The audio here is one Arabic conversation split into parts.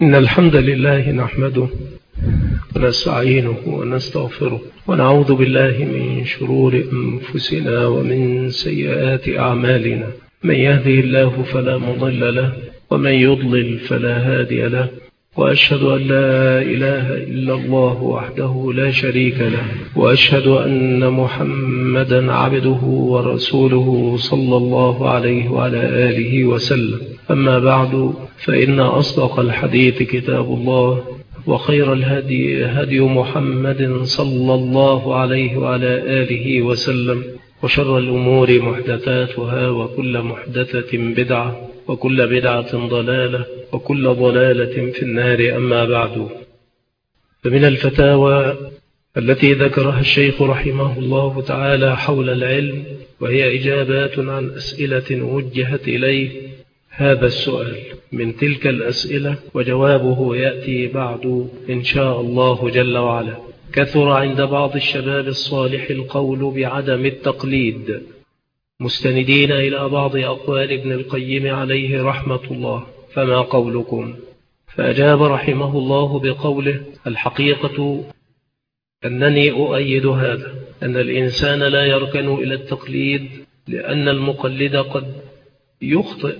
إن الحمد لله نحمده ونستعينه ونستغفره ونعوذ بالله من شرور أنفسنا ومن سيئات أعمالنا. من يهده الله فلا مضل له ومن يضلل فلا هادي له، وأشهد أن لا إله إلا الله وحده لا شريك له، وأشهد أن محمدا عبده ورسوله صلى الله عليه وعلى آله وسلم. أما بعد، فإن أصدق الحديث كتاب الله، وخير الهدي هدي محمد صلى الله عليه وعلى آله وسلم، وشر الأمور محدثاتها، وكل محدثة بدعة، وكل بدعة ضلالة، وكل ضلالة في النار. أما بعد، فمن الفتاوى التي ذكرها الشيخ رحمه الله تعالى حول العلم، وهي إجابات عن أسئلة وجهت إليه، هذا السؤال من تلك الأسئلة، وجوابه يأتي بعد إن شاء الله جل وعلا. كثر عند بعض الشباب الصالح القول بعدم التقليد، مستندين إلى بعض أقوال ابن القيم عليه رحمة الله، فما قولكم؟ فأجاب رحمه الله بقوله: الحقيقة أنني أؤيد هذا، أن الإنسان لا يركن إلى التقليد، لأن المقلد قد يخطئ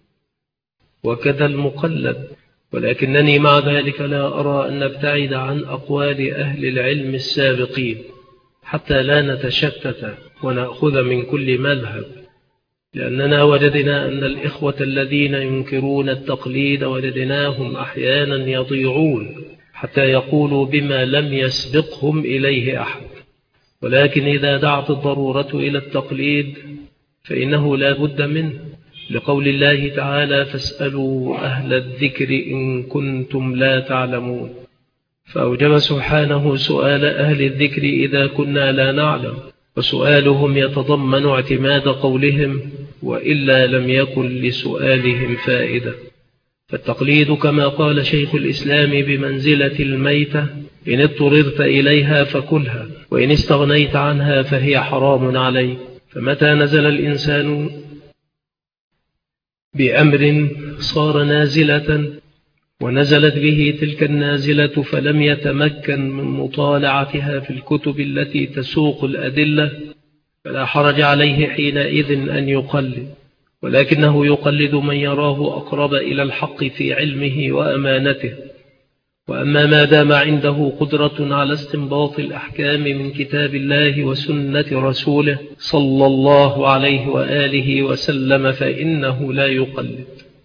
وكذا المقلد، ولكنني مع ذلك لا أرى أن نبتعد عن أقوال أهل العلم السابقين حتى لا نتشتت ونأخذ من كل مذهب، لأننا وجدنا أن الإخوة الذين ينكرون التقليد وجدناهم أحيانا يضيعون حتى يقولوا بما لم يسبقهم إليه أحد. ولكن إذا دعت الضرورة إلى التقليد فإنه لا بد منه، لقول الله تعالى: فاسألوا أهل الذكر إن كنتم لا تعلمون. فأوجب سبحانه سؤال أهل الذكر إذا كنا لا نعلم، وسؤالهم يتضمن اعتماد قولهم، وإلا لم يكن لسؤالهم فائدة. فالتقليد كما قال شيخ الإسلام بمنزلة الميتة، إن اضطررت إليها فكلها، وإن استغنيت عنها فهي حرام عليك. فمتى نزل الإنسان بأمر صار نازلة ونزلت به تلك النازلة فلم يتمكن من مطالعتها في الكتب التي تسوق الأدلة، فلا حرج عليه حينئذ أن يقلد، ولكنه يقلد من يراه أقرب إلى الحق في علمه وأمانته. وأما ما دام عنده قدرة على استنباط الأحكام من كتاب الله وسنة رسوله صلى الله عليه وآله وسلم فإنه لا يقلد.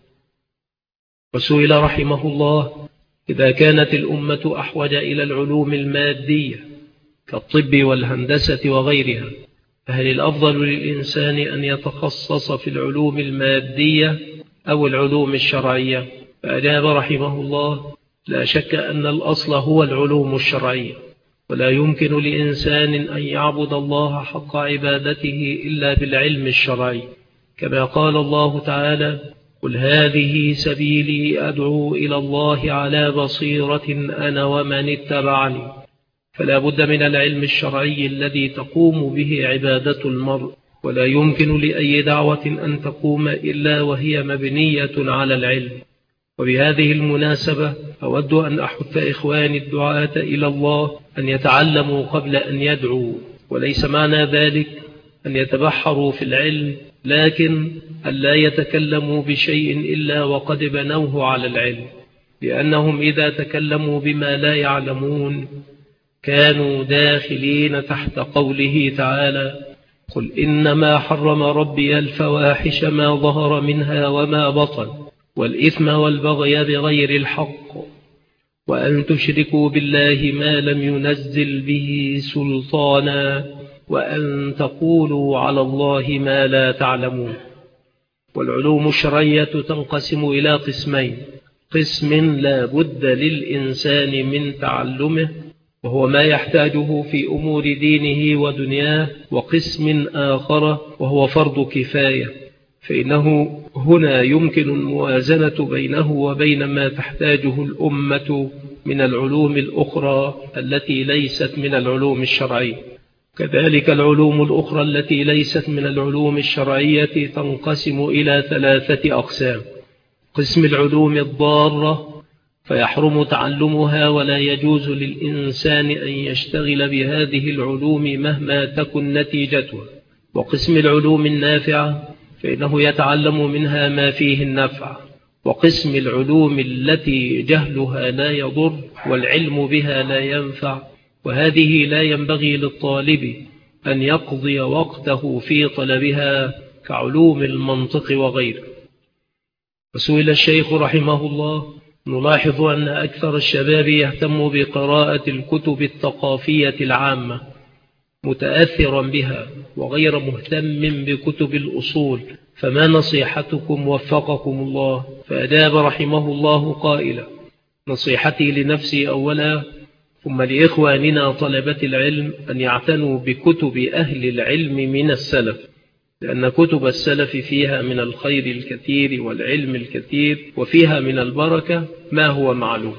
وسئل رحمه الله: إذا كانت الأمة أحوج إلى العلوم المادية كالطب والهندسة وغيرها، فهل الأفضل للإنسان أن يتخصص في العلوم المادية أو العلوم الشرعية؟ فأجاب رحمه الله: لا شك أن الأصل هو العلوم الشرعية، ولا يمكن لإنسان أن يعبد الله حق عبادته إلا بالعلم الشرعي، كما قال الله تعالى: قل هذه سبيلي أدعو إلى الله على بصيرة أنا ومن اتبعني. فلا بد من العلم الشرعي الذي تقوم به عبادة المرء، ولا يمكن لأي دعوة أن تقوم إلا وهي مبنية على العلم. وبهذه المناسبة أود أن أحث إخواني الدعاة إلى الله أن يتعلموا قبل أن يدعوا، وليس معنى ذلك أن يتبحروا في العلم، لكن أن لا يتكلموا بشيء إلا وقد بنوه على العلم، لأنهم إذا تكلموا بما لا يعلمون كانوا داخلين تحت قوله تعالى: قل إنما حرم ربي الفواحش ما ظهر منها وما بطن، والإثم والبغي بغير الحق، وأن تشركوا بالله ما لم ينزل به سلطانا، وأن تقولوا على الله ما لا تعلمون. والعلوم الشرعية تنقسم إلى قسمين: قسم لا بد للإنسان من تعلمه وهو ما يحتاجه في أمور دينه ودنياه، وقسم آخر وهو فرض كفاية، فإنه هنا يمكن الموازنة بينه وبين ما تحتاجه الأمة من العلوم الأخرى التي ليست من العلوم الشرعية. كذلك العلوم الأخرى التي ليست من العلوم الشرعية تنقسم إلى 3 أقسام: قسم العلوم الضارة فيحرم تعلمها، ولا يجوز للإنسان أن يشتغل بهذه العلوم مهما تكن نتيجتها. وقسم العلوم النافعة فإنه يتعلم منها ما فيه النفع، وقسم العلوم التي جهلها لا يضر والعلم بها لا ينفع، وهذه لا ينبغي للطالب أن يقضي وقته في طلبها كعلوم المنطق وغيره. وسئل الشيخ رحمه الله: نلاحظ أن أكثر الشباب يهتم بقراءة الكتب الثقافية العامة متأثرا بها وغير مهتم بكتب الأصول، فما نصيحتكم وفقكم الله؟ فأجاب رحمه الله قائلا: نصيحتي لنفسي أولا، ثم لإخواننا طلبة العلم، أن يعتنوا بكتب أهل العلم من السلف، لأن كتب السلف فيها من الخير الكثير والعلم الكثير، وفيها من البركة ما هو معلوم.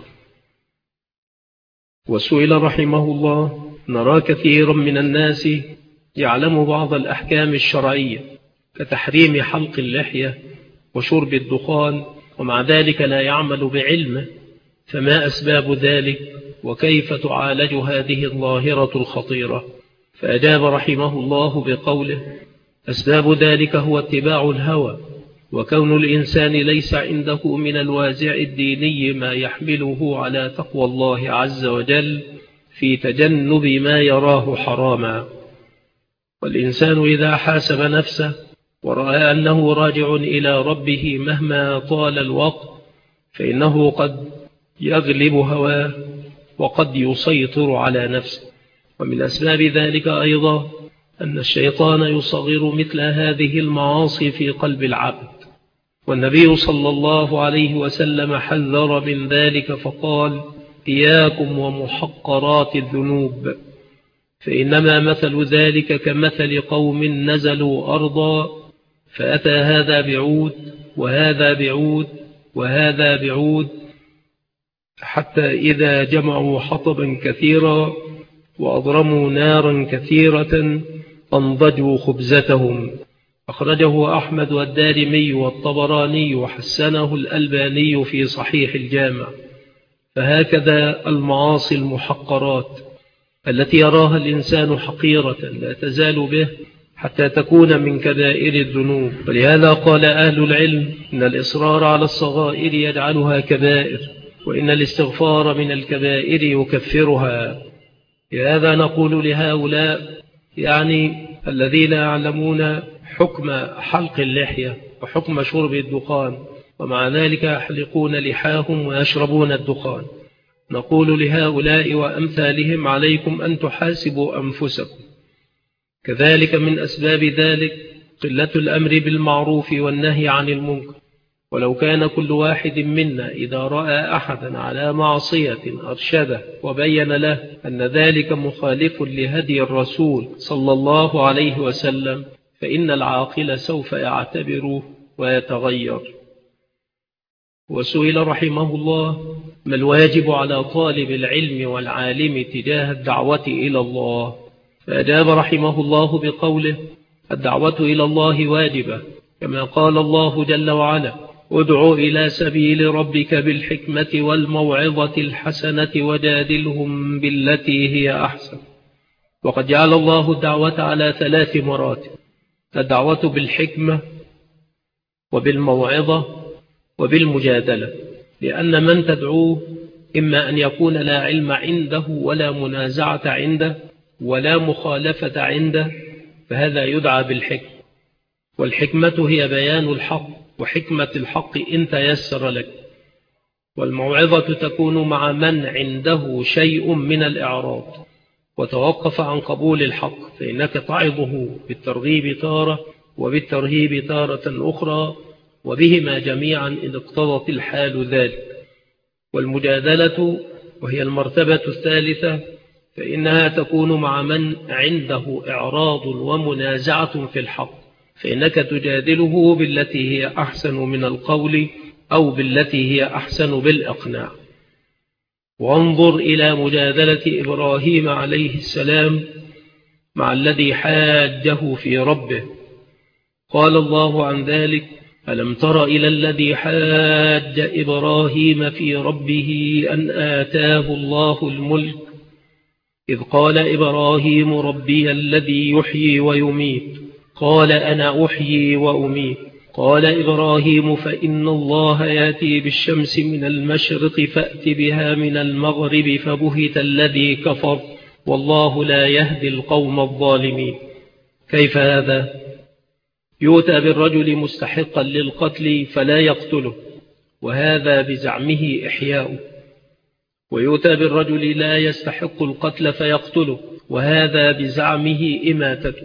وسئل رحمه الله: نرى كثيرا من الناس يعلم بعض الأحكام الشرعية كتحريم حلق اللحية وشرب الدخان، ومع ذلك لا يعمل بعلمه، فما أسباب ذلك؟ وكيف تعالج هذه الظاهرة الخطيرة؟ فأجاب رحمه الله بقوله: أسباب ذلك هو اتباع الهوى، وكون الإنسان ليس عنده من الوازع الديني ما يحمله على تقوى الله عز وجل في تجنب ما يراه حراما. والإنسان إذا حاسب نفسه ورأى أنه راجع إلى ربه مهما طال الوقت، فإنه قد يغلب هواه وقد يسيطر على نفسه. ومن أسباب ذلك أيضا أن الشيطان يصغر مثل هذه المعاصي في قلب العبد، والنبي صلى الله عليه وسلم حذر من ذلك فقال: إياكم ومحقرات الذنوب، فإنما مثل ذلك كمثل قوم نزلوا أرضا فأتى هذا بعود وهذا بعود وهذا بعود، حتى إذا جمعوا حطبا كثيرا وأضرموا نارا كثيرة أنضجوا خبزتهم. أخرجه أحمد والدارمي والطبراني وحسنه الألباني في صحيح الجامع. فهكذا المعاصي المحقرات التي يراها الإنسان حقيرة لا تزال به حتى تكون من كبائر الذنوب. ولهذا قال أهل العلم: إن الإصرار على الصغائر يجعلها كبائر، وإن الاستغفار من الكبائر يكفرها. لهذا نقول لهؤلاء، يعني الذين يعلمون حكم حلق اللحية وحكم شرب الدخان، ومع ذلك يحلقون لحاهم ويشربون الدخان، نقول لهؤلاء وأمثالهم: عليكم أن تحاسبوا أنفسكم. كذلك من أسباب ذلك قلة الأمر بالمعروف والنهي عن المنكر. ولو كان كل واحد منا إذا رأى أحدا على معصية أرشده وبين له أن ذلك مخالف لهدي الرسول صلى الله عليه وسلم، فإن العاقل سوف يعتبر ويتغير. وسئل رحمه الله: ما الواجب على طالب العلم والعالم تجاه الدعوة إلى الله؟ فأجاب رحمه الله بقوله: الدعوة إلى الله واجبة، كما قال الله جل وعلا: ادع إلى سبيل ربك بالحكمة والموعظة الحسنة وجادلهم بالتي هي أحسن. وقد جعل الله الدعوة على 3 مراتب: الدعوة بالحكمة وبالموعظة وبالمجادلة، لأن من تدعوه إما أن يكون لا علم عنده ولا منازعة عنده ولا مخالفة عنده، فهذا يدعى بالحكمة. والحكمة هي بيان الحق، وحكمة الحق إن تيسر لك. والموعظة تكون مع من عنده شيء من الإعراض وتوقف عن قبول الحق، فإنك تعظه بالترغيب تارة وبالترهيب تارة أخرى، وبهما جميعا إن اقتضت الحال ذلك. والمجادلة وهي المرتبة الثالثة، فإنها تكون مع من عنده إعراض ومنازعة في الحق، فإنك تجادله بالتي هي أحسن من القول أو بالتي هي أحسن بالإقناع. وانظر إلى مجادلة إبراهيم عليه السلام مع الذي حاجه في ربه. قال الله عن ذلك: ألم تر إلى الذي حاج إبراهيم في ربه أن آتاه الله الملك إذ قال إبراهيم ربي الذي يحيي ويميت قال أنا أحيي وأميت قال إبراهيم فإن الله يأتي بالشمس من المشرق فأت بها من المغرب فبهت الذي كفر والله لا يهدي القوم الظالمين. كيف هذا؟ يؤتى بالرجل مستحقا للقتل فلا يقتله وهذا بزعمه إحياؤه، ويؤتى بالرجل لا يستحق القتل فيقتله وهذا بزعمه إماتته.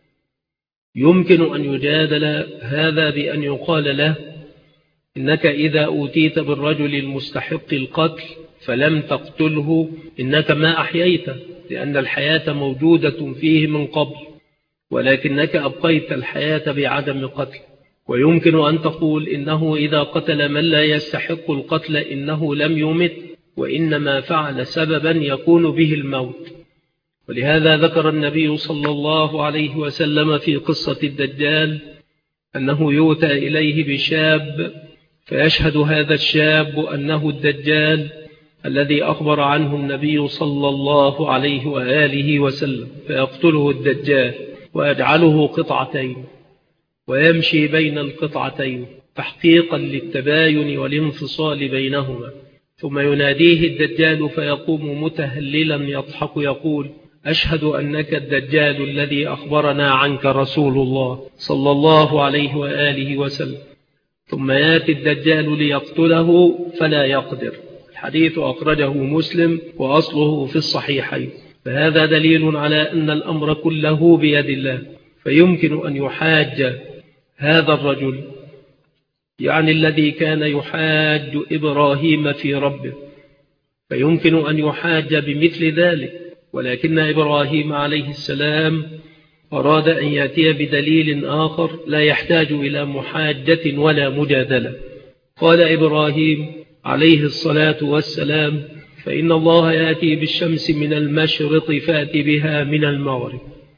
يمكن أن يجادل هذا بأن يقال له إنك إذا أوتيت بالرجل المستحق القتل فلم تقتله إنك ما أحييته، لأن الحياة موجودة فيه من قبل ولكنك أبقيت الحياة بعدم قتل. ويمكن أن تقول إنه إذا قتل من لا يستحق القتل إنه لم يمت وإنما فعل سببا يكون به الموت. ولهذا ذكر النبي صلى الله عليه وسلم في قصة الدجال أنه يؤتى إليه بشاب فيشهد هذا الشاب أنه الدجال الذي أخبر عنه النبي صلى الله عليه وآله وسلم، فيقتله الدجال ويجعله قطعتين ويمشي بين القطعتين تحقيقا للتباين والانفصال بينهما، ثم يناديه الدجال فيقوم متهللا يضحك يقول أشهد أنك الدجال الذي أخبرنا عنك رسول الله صلى الله عليه وآله وسلم. ثم يأتي الدجال ليقتله فلا يقدر. الحديث أخرجه مسلم وأصله في الصحيحين، فهذا دليل على أن الأمر كله بيد الله. فيمكن أن يحاج هذا الرجل يعني الذي كان يحاج إبراهيم في ربه، فيمكن أن يحاج بمثل ذلك، ولكن إبراهيم عليه السلام أراد أن يأتي بدليل آخر لا يحتاج إلى محاجة ولا مجادلة. قال إبراهيم عليه الصلاة والسلام فإن الله يأتي بالشمس من المشرق فأت بها من المغرب،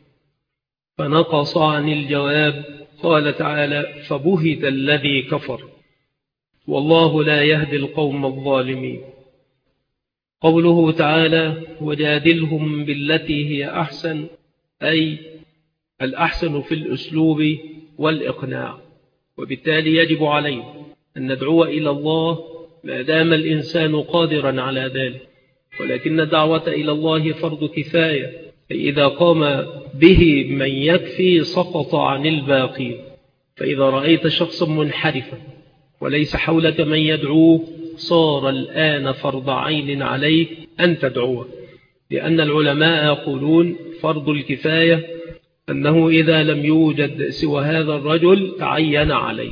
فنقص عن الجواب. قال تعالى فبهت الذي كفر والله لا يهدي القوم الظالمين. قوله تعالى وجادلهم بالتي هي أحسن، أي الأحسن في الأسلوب والإقناع، وبالتالي يجب علينا أن ندعو إلى الله ما دام الإنسان قادرا على ذلك، ولكن الدعوة إلى الله فرض كفاية، فإذا قام به من يكفي سقط عن الباقين. فإذا رأيت شخصا منحرفا وليس حولك من يدعوه صار الآن فرض عين عليك أن تدعوه، لأن العلماء يقولون فرض الكفاية أنه إذا لم يوجد سوى هذا الرجل تعين عليه.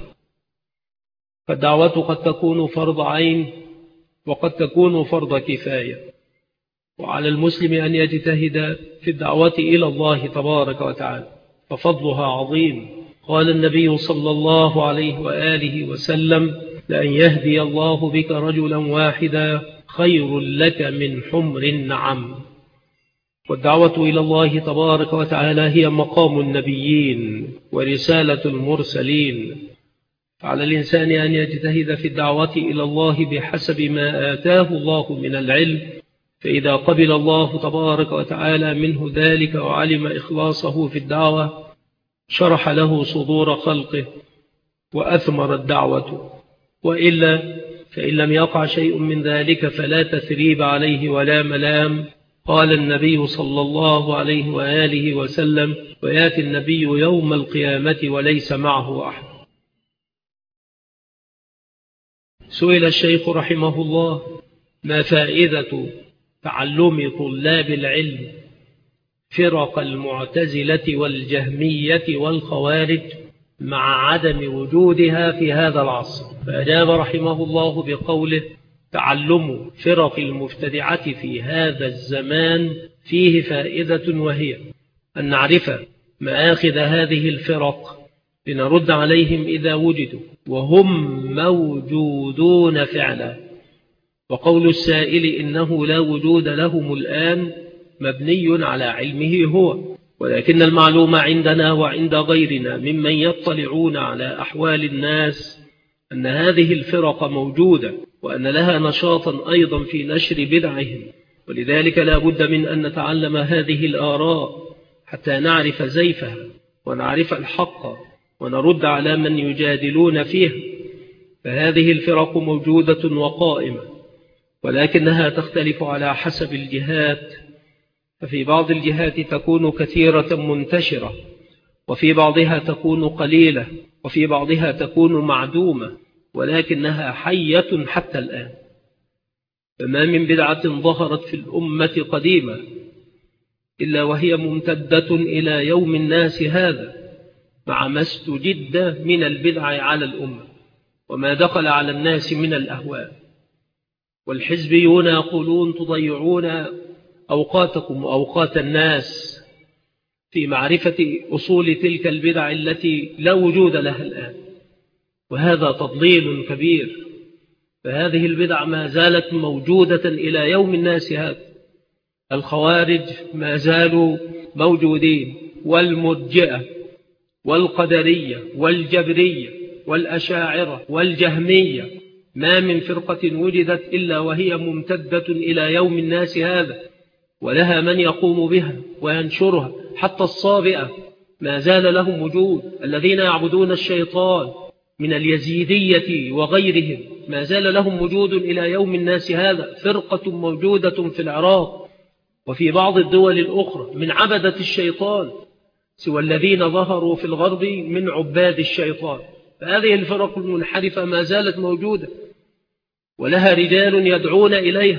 فالدعوة قد تكون فرض عين وقد تكون فرض كفاية، وعلى المسلم أن يجتهد في الدعوة إلى الله تبارك وتعالى، ففضلها عظيم. قال النبي صلى الله عليه وآله وسلم لأن يهدي الله بك رجلا واحدا خير لك من حمر النعم. والدعوة إلى الله تبارك وتعالى هي مقام النبيين ورسالة المرسلين، على الإنسان أن يجتهد في الدعوة إلى الله بحسب ما آتاه الله من العلم، فإذا قبل الله تبارك وتعالى منه ذلك وعلم إخلاصه في الدعوة شرح له صدور خلقه وأثمر الدعوة، وإلا فإن لم يقع شيء من ذلك فلا تثريب عليه ولا ملام. قال النبي صلى الله عليه وآله وسلم ويأتي النبي يوم القيامة وليس معه أحد. سئل الشيخ رحمه الله ما فائدة تعلم طلاب العلم فرق المعتزلة والجهمية والخوارج مع عدم وجودها في هذا العصر؟ فأجاب رحمه الله بقوله تعلم فرق المبتدعة في هذا الزمان فيه فائدة، وهي أن نعرف مآخذ هذه الفرق لنرد عليهم إذا وجدوا، وهم موجودون فعلا. وقول السائل إنه لا وجود لهم الآن مبني على علمه هو، ولكن المعلوم عندنا وعند غيرنا ممن يطلعون على أحوال الناس أن هذه الفرق موجودة، وأن لها نشاطا أيضا في نشر بدعهم، ولذلك لا بد من أن نتعلم هذه الآراء حتى نعرف زيفها ونعرف الحق ونرد على من يجادلون فيها. فهذه الفرق موجودة وقائمة، ولكنها تختلف على حسب الجهات، ففي بعض الجهات تكون كثيرة منتشرة، وفي بعضها تكون قليلة، وفي بعضها تكون معدومة، ولكنها حية حتى الآن. فما من بدعة ظهرت في الأمة قديمة إلا وهي ممتدة إلى يوم الناس هذا، مع ما استجد من البدع على الأمة وما دخل على الناس من الأهواء. والحزبيون يقولون تضيعون أوقاتكم وأوقات الناس في معرفة أصول تلك البدع التي لا وجود لها الآن، وهذا تضليل كبير. فهذه البدع ما زالت موجودة إلى يوم الناس هذا. الخوارج ما زالوا موجودين، والمرجئة والقدرية والجبرية والأشاعرة والجهمية، ما من فرقة وجدت إلا وهي ممتدة إلى يوم الناس هذا، ولها من يقوم بها وينشرها. حتى الصابئة ما زال لهم وجود، الذين يعبدون الشيطان من اليزيدية وغيرهم ما زال لهم وجود إلى يوم الناس هذا. فرقة موجودة في العراق وفي بعض الدول الأخرى من عبدة الشيطان، سوى الذين ظهروا في الغرب من عباد الشيطان. فهذه الفرق المنحرفة ما زالت موجودة، ولها رجال يدعون إليها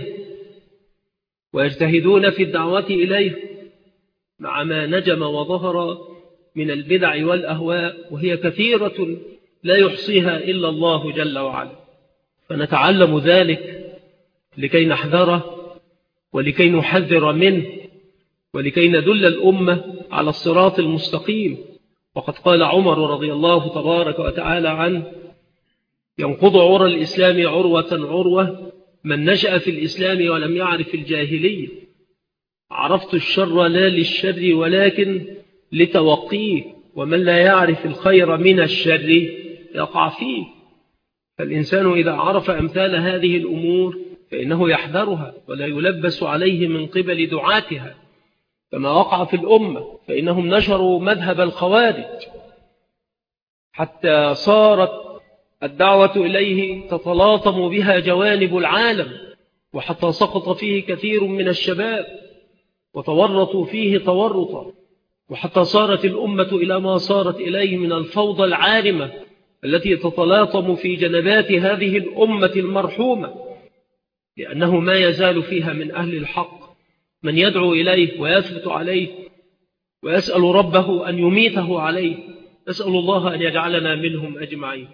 ويجتهدون في الدعوة إليها، مع ما نجم وظهر من البدع والأهواء، وهي كثيرة لا يحصيها إلا الله جل وعلا. فنتعلم ذلك لكي نحذره ولكي نحذر منه ولكي ندل الأمة على الصراط المستقيم. وقد قال عمر رضي الله تبارك وتعالى عنه: ينقض عرى الإسلام عروة عروة من نشأ في الإسلام ولم يعرف الجاهلية. عرفت الشر لا للشر ولكن لتوقيه، ومن لا يعرف الخير من الشر يقع فيه. فالإنسان إذا عرف أمثال هذه الأمور فإنه يحذرها ولا يلبس عليه من قبل دعاتها، كما وقع في الأمة. فإنهم نشروا مذهب الخوارج حتى صارت الدعوة إليه تتلاطم بها جوانب العالم، وحتى سقط فيه كثير من الشباب وتورطوا فيه تورطا، وحتى صارت الأمة إلى ما صارت إليه من الفوضى العارمة التي تتلاطم في جنبات هذه الأمة المرحومة، لأنه ما يزال فيها من أهل الحق من يدعو إليه ويثبت عليه ويسأل ربه أن يميته عليه. نسأل الله أن يجعلنا منهم أجمعين.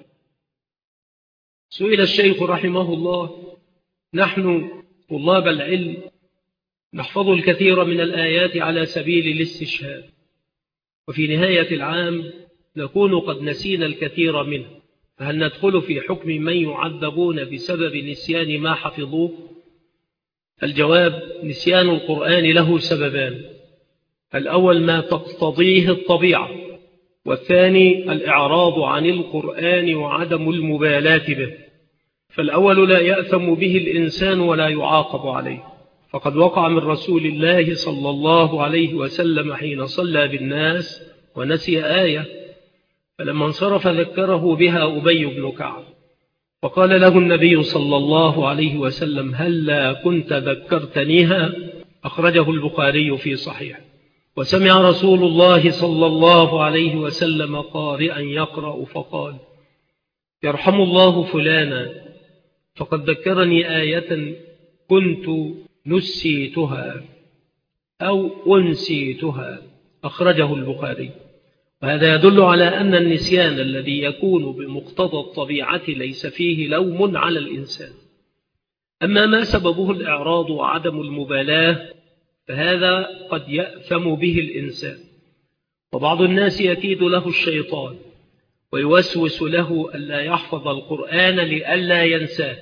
سئل الشيخ رحمه الله: نحن طلاب العلم نحفظ الكثير من الآيات على سبيل الاستشهاد، وفي نهاية العام نكون قد نسينا الكثير منه، فهل ندخل في حكم من يعذبون بسبب نسيان ما حفظوه؟ الجواب: نسيان القرآن له سببان: الأول ما تقتضيه الطبيعة، والثاني الإعراض عن القرآن وعدم المبالاة به. فالأول لا يأثم به الإنسان ولا يعاقب عليه، فقد وقع من رسول الله صلى الله عليه وسلم حين صلى بالناس ونسي آية، فلما انصرف ذكره بها أبي بن كعب، فقال له النبي صلى الله عليه وسلم: هلا كنت ذكرتنيها؟ أخرجه البخاري في صحيح. وسمع رسول الله صلى الله عليه وسلم قارئا يقرأ فقال: يرحم الله فلانا فقد ذكرني آية كنت نسيتها أو أنسيتها. أخرجه البخاري. وهذا يدل على أن النسيان الذي يكون بمقتضى الطبيعة ليس فيه لوم على الإنسان. أما ما سببه الإعراض وعدم المبالاة فهذا قد يأثم به الإنسان، وبعض الناس يكيد له الشيطان ويوسوس له ألا يحفظ القرآن لئلا ينساه،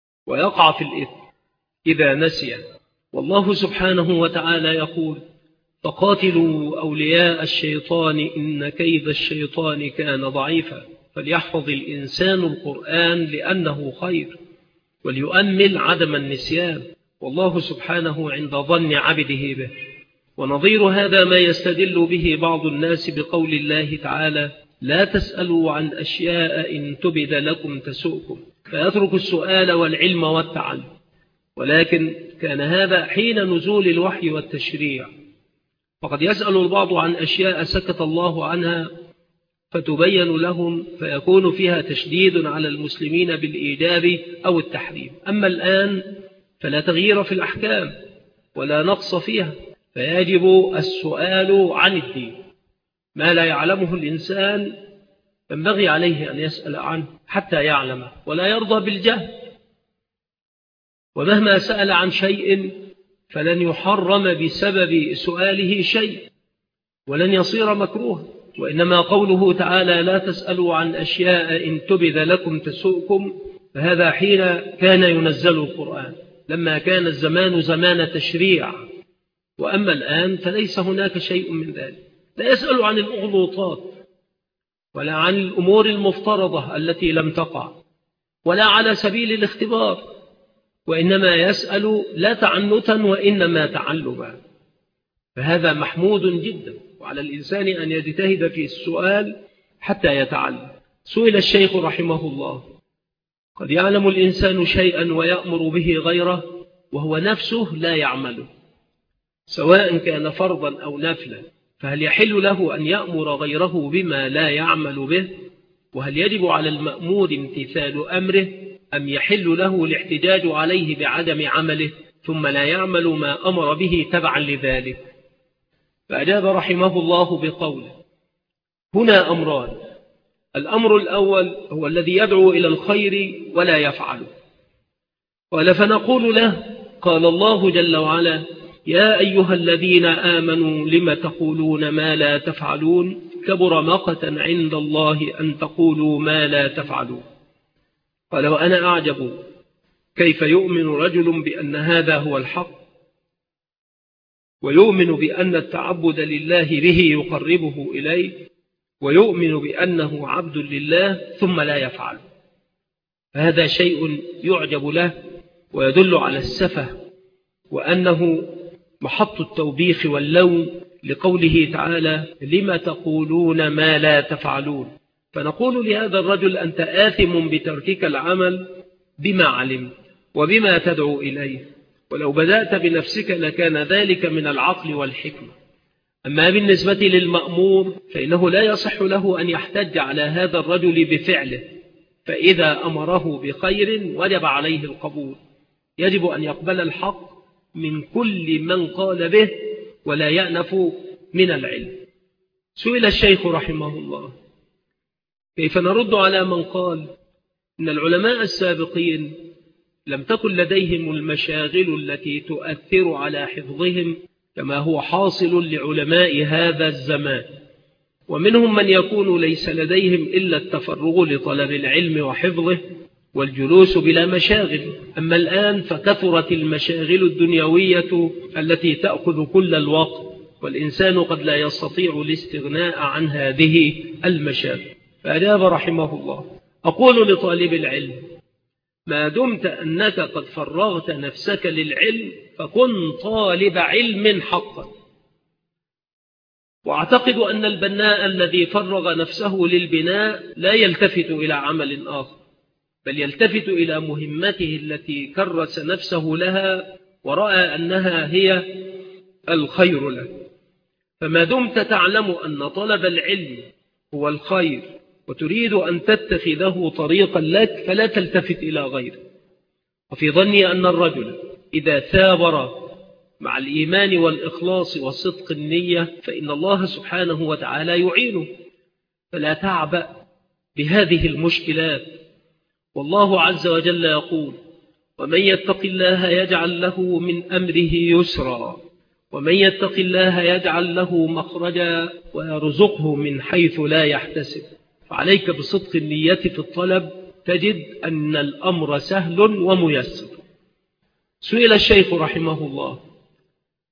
ويقع في الإثم إذا نسي. والله سبحانه وتعالى يقول: فقاتلوا أولياء الشيطان إن كيد الشيطان كان ضعيفا. فليحفظ الإنسان القرآن لأنه خير، وليؤمل عدم النسيان، والله سبحانه عند ظن عبده به. ونظير هذا ما يستدل به بعض الناس بقول الله تعالى: لا تسألوا عن أشياء إن تبد لكم تسؤكم، فيترك السؤال والعلم والتعلم. ولكن كان هذا حين نزول الوحي والتشريع، فقد يسأل البعض عن أشياء سكت الله عنها فتبين لهم، فيكون فيها تشديد على المسلمين بالإيجاب أو التحريم. أما الآن فلا تغيير في الأحكام ولا نقص فيها، فيجب السؤال عن الدين. ما لا يعلمه الإنسان ينبغي عليه أن يسأل عنه حتى يعلمه، ولا يرضى بالجهل. ومهما سأل عن شيء فلن يحرم بسبب سؤاله شيء، ولن يصير مكروها. وإنما قوله تعالى: لا تسألوا عن أشياء إن تبد لكم تسؤكم، فهذا حين كان ينزل القرآن، لما كان الزمان زمان تشريع. وأما الآن فليس هناك شيء من ذلك. لا يسأل عن الأغلوطات، ولا عن الأمور المفترضة التي لم تقع، ولا على سبيل الاختبار، وإنما يسأل لا تعنتا وإنما تعلما. فهذا محمود جدا، وعلى الإنسان أن يجتهد في السؤال حتى يتعلم. سئل الشيخ رحمه الله: قد يعلم الإنسان شيئا ويأمر به غيره وهو نفسه لا يعمله، سواء كان فرضا أو نفلا، فهل يحل له أن يأمر غيره بما لا يعمل به؟ وهل يجب على المأمور امتثال أمره، أم يحل له الاحتجاج عليه بعدم عمله ثم لا يعمل ما أمر به تبعا لذلك؟ فأجاب رحمه الله بقوله: هنا أمران. الأمر الأول هو الذي يدعو إلى الخير ولا يفعله، قال: فنقول له: قال الله جل وعلا: يا أيها الذين آمنوا لم تقولون ما لا تفعلون، كبر مقتا عند الله أن تقولوا ما لا تفعلون. قال: وأنا أعجب كيف يؤمن رجل بأن هذا هو الحق، ويؤمن بأن التعبد لله به يقربه إليه، ويؤمن بأنه عبد لله ثم لا يفعل. فهذا شيء يعجب له ويدل على السفه، وأنه محط التوبيخ واللوم لقوله تعالى: لم تقولون ما لا تفعلون. فنقول لهذا الرجل: أنت آثم بتركك العمل بما علمت وبما تدعو إليه، ولو بدأت بنفسك لكان ذلك من العقل والحكمة. أما بالنسبة للمأمور فإنه لا يصح له أن يحتج على هذا الرجل بفعله، فإذا أمره بخير وجب عليه القبول، يجب أن يقبل الحق من كل من قال به ولا يأنف من العلم. سئل الشيخ رحمه الله: كيف نرد على من قال إن العلماء السابقين لم تكن لديهم المشاغل التي تؤثر على حفظهم كما هو حاصل لعلماء هذا الزمان، ومنهم من يكون ليس لديهم إلا التفرغ لطلب العلم وحفظه والجلوس بلا مشاغل. أما الآن فكثرت المشاغل الدنيوية التي تأخذ كل الوقت، والإنسان قد لا يستطيع الاستغناء عن هذه المشاغل. فأجاب رحمه الله: أقول لطالب العلم: ما دمت أنك قد فرغت نفسك للعلم فكن طالب علم حقا. وأعتقد أن البناء الذي فرغ نفسه للبناء لا يلتفت إلى عمل آخر، بل يلتفت إلى مهمته التي كرس نفسه لها ورأى أنها هي الخير له. فما دمت تعلم أن طلب العلم هو الخير وتريد أن تتخذه طريقا لك فلا تلتفت إلى غيره. وفي ظني أن الرجل إذا ثابر مع الإيمان والإخلاص وصدق النية فإن الله سبحانه وتعالى يعينه، فلا تعبأ بهذه المشكلات. والله عز وجل يقول: ومن يتق الله يجعل له من أمره يسرا، ومن يتق الله يجعل له مخرجا ويرزقه من حيث لا يحتسب. فعليك بصدق النية في الطلب، تجد أن الأمر سهل وميسر. سئل الشيخ رحمه الله: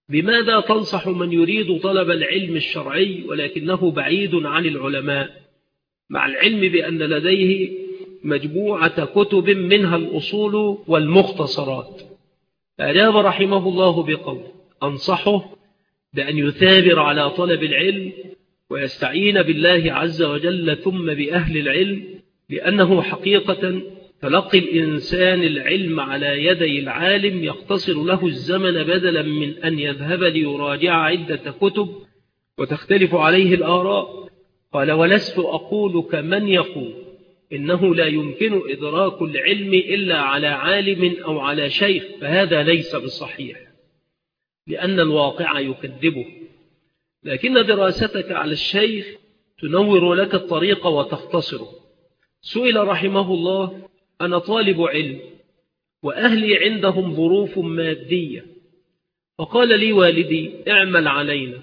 بماذا تنصح من يريد طلب العلم الشرعي ولكنه بعيد عن العلماء، مع العلم بأن لديه مجموعة كتب منها الأصول والمختصرات؟ فأجاب رحمه الله بقول: أنصحه بأن يثابر على طلب العلم ويستعين بالله عز وجل ثم بأهل العلم، لأنه حقيقة تلقي الإنسان العلم على يدي العالم يختصر له الزمن بدلا من أن يذهب ليراجع عدة كتب وتختلف عليه الآراء. قال: ولست أقول كمن يقول إنه لا يمكن إدراك العلم إلا على عالم أو على شيخ، فهذا ليس بصحيح لأن الواقع يكذبه، لكن دراستك على الشيخ تنور لك الطريق وتختصره. سئل رحمه الله: أنا طالب علم وأهلي عندهم ظروف مادية، فقال لي والدي: اعمل علينا،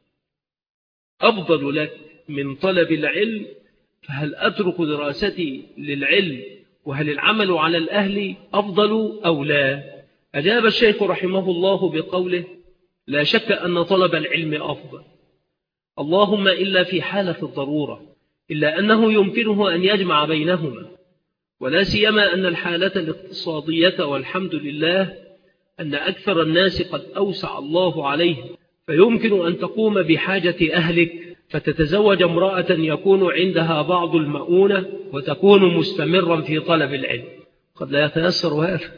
أفضل لك من طلب العلم، فهل أترك دراستي للعلم وهل العمل على الأهل أفضل أو لا؟ أجاب الشيخ رحمه الله بقوله: لا شك أن طلب العلم أفضل، اللهم إلا في حالة الضرورة، إلا أنه يمكنه أن يجمع بينهما، ولا سيما أن الحالة الاقتصادية والحمد لله أن أكثر الناس قد أوسع الله عليهم، فيمكن أن تقوم بحاجة أهلك فتتزوج امرأة يكون عندها بعض المؤونة وتكون مستمرا في طلب العلم. قد لا يتيسر هذا.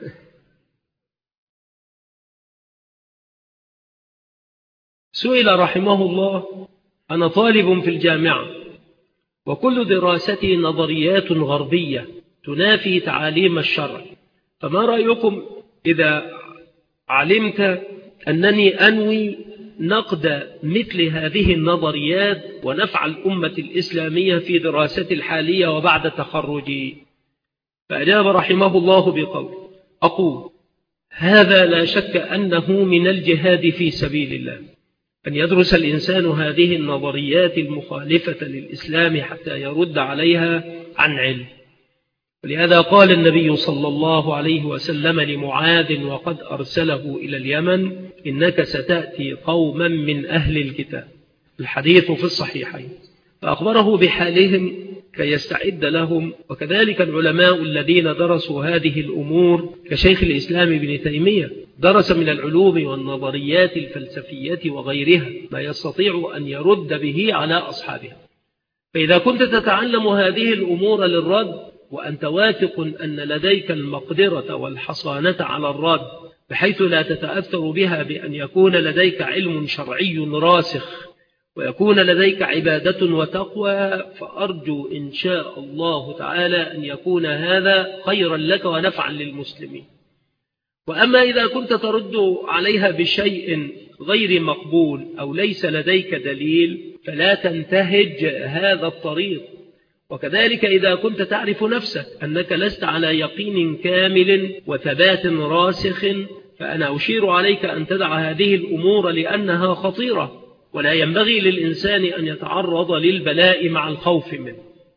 سئل رحمه الله: أنا طالب في الجامعة وكل دراستي نظريات غربية تنافي تعاليم الشرع، فما رأيكم إذا علمت أنني أنوي نقد مثل هذه النظريات ونفع الأمة الإسلامية في دراستي الحالية وبعد تخرجي؟ فأجاب رحمه الله بقول: أقول: هذا لا شك أنه من الجهاد في سبيل الله، أن يدرس الإنسان هذه النظريات المخالفة للإسلام حتى يرد عليها عن علم. ولهذا قال النبي صلى الله عليه وسلم لمعاذ وقد أرسله إلى اليمن: إنك ستأتي قوما من أهل الكتاب، الحديث في الصحيحين، فأخبره بحالهم كي يستعد لهم. وكذلك العلماء الذين درسوا هذه الأمور كشيخ الإسلام ابن تيمية درس من العلوم والنظريات الفلسفية وغيرها ما يستطيع أن يرد به على أصحابها. فإذا كنت تتعلم هذه الأمور للرد وأنت واثق أن لديك المقدرة والحصانة على الرد بحيث لا تتأثر بها بأن يكون لديك علم شرعي راسخ ويكون لديك عبادة وتقوى، فأرجو إن شاء الله تعالى أن يكون هذا خيرا لك ونفعا للمسلمين. وأما إذا كنت ترد عليها بشيء غير مقبول أو ليس لديك دليل فلا تنتهج هذا الطريق. وكذلك إذا كنت تعرف نفسك أنك لست على يقين كامل وثبات راسخ فأنا أشير عليك أن تدع هذه الأمور لأنها خطيرة، ولا ينبغي للإنسان أن يتعرض للبلاء مع الخوف منه.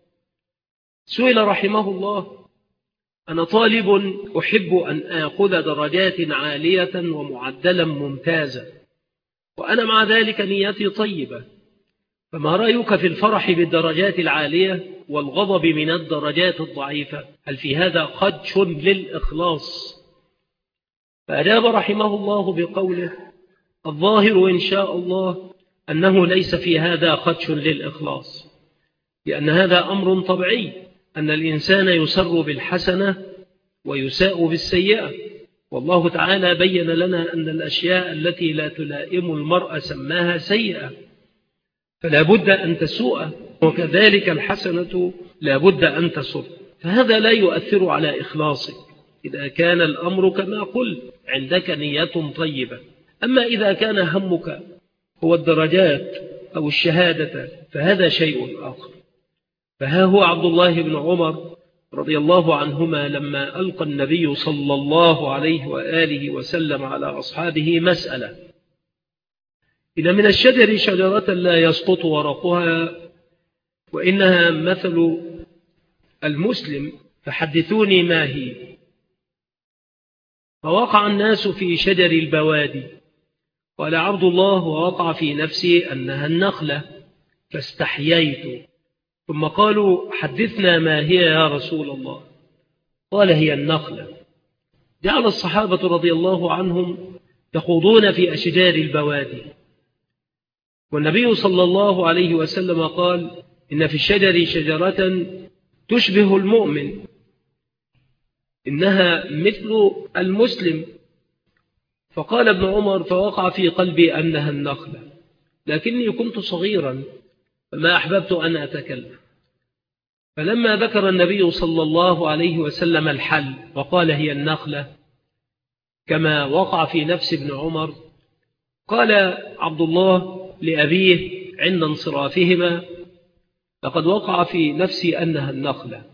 سئل رحمه الله: أنا طالب أحب أن آخذ درجات عالية ومعدلا ممتازا، وأنا مع ذلك نيتي طيبة، فما رأيك في الفرح بالدرجات العالية والغضب من الدرجات الضعيفة؟ هل في هذا خدش للإخلاص؟ فأجاب رحمه الله بقوله: الظاهر إن شاء الله أنه ليس في هذا خدش للإخلاص، لأن هذا أمر طبيعي أن الإنسان يسر بالحسنة ويساء بالسيئة، والله تعالى بين لنا أن الأشياء التي لا تلائم المرء سماها سيئة، فلا بد أن تسوء، وكذلك الحسنة لا بد أن تسر، فهذا لا يؤثر على إخلاصك إذا كان الأمر كما قلت عندك نية طيبة. أما إذا كان همك هو الدرجات أو الشهادة فهذا شيء آخر. فها هو عبد الله بن عمر رضي الله عنهما لما ألقى النبي صلى الله عليه وآله وسلم على أصحابه مسألة: إن من الشجر شجرة لا يسقط ورقها وإنها مثل المسلم فحدثوني ما هي. فوقع الناس في شجر البوادي قال عبد الله: ووقع في نفسي أنها النخلة فاستحييت. ثم قالوا: حدثنا ما هي يا رسول الله؟ قال: هي النخلة. جعل الصحابة رضي الله عنهم يخوضون في أشجار البوادي، والنبي صلى الله عليه وسلم قال: إن في الشجر شجرة تشبه المؤمن، إنها مثل المسلم. فقال ابن عمر: فوقع في قلبي أنها النخلة، لكني كنت صغيرا فما أحببت أن أتكلم. فلما ذكر النبي صلى الله عليه وسلم الحل وقال: هي النخلة، كما وقع في نفس ابن عمر، قال عبد الله لأبيه عند انصرافهما: لقد وقع في نفسي أنها النخلة.